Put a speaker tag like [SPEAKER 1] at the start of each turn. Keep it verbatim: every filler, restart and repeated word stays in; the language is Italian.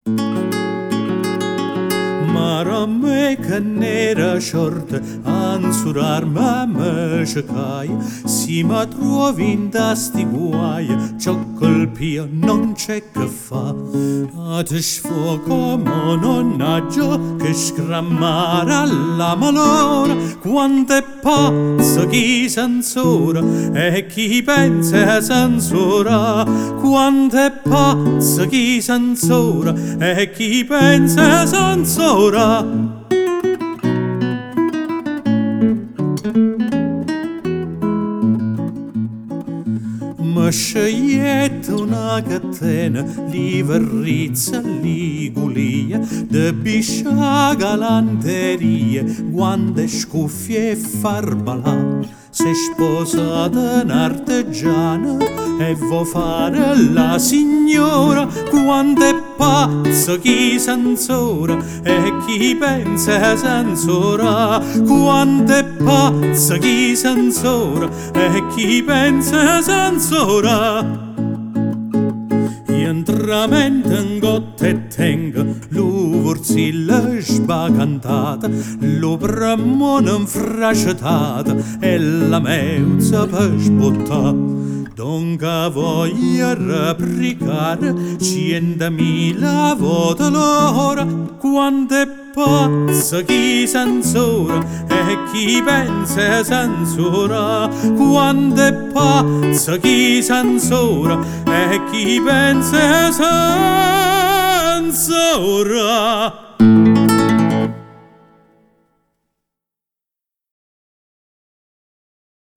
[SPEAKER 1] Mara me che nera short ansurar ma me cercai si ma trovi in tasti guai ciò colpia non c'è che fa a te sfogo mononaggio che scrammare alla malora quanto è pazzo chi censura e chi pensa a censura quanto è pazzo chi censura e chi pensa a censura. Ma scegliete una catena, li verrizza, li gulia, de biscia galanterie, guante scuffie e farbalà. Se sposata un'artigiana e vo fare la signora, quanto è pazzo chi censura e chi pensa censura, quanto è pazzo chi censura e chi pensa censura. Entramente in gotte e tenga, lu vorzilla sbacantata, lu bramone infrascetata e la mezza per sbottà. Donca voglia replicare centomila volte l'ora, quanto è pazzo chi censura e chi pensa censura, quanto è pazzo chi censura e chi pensa censura.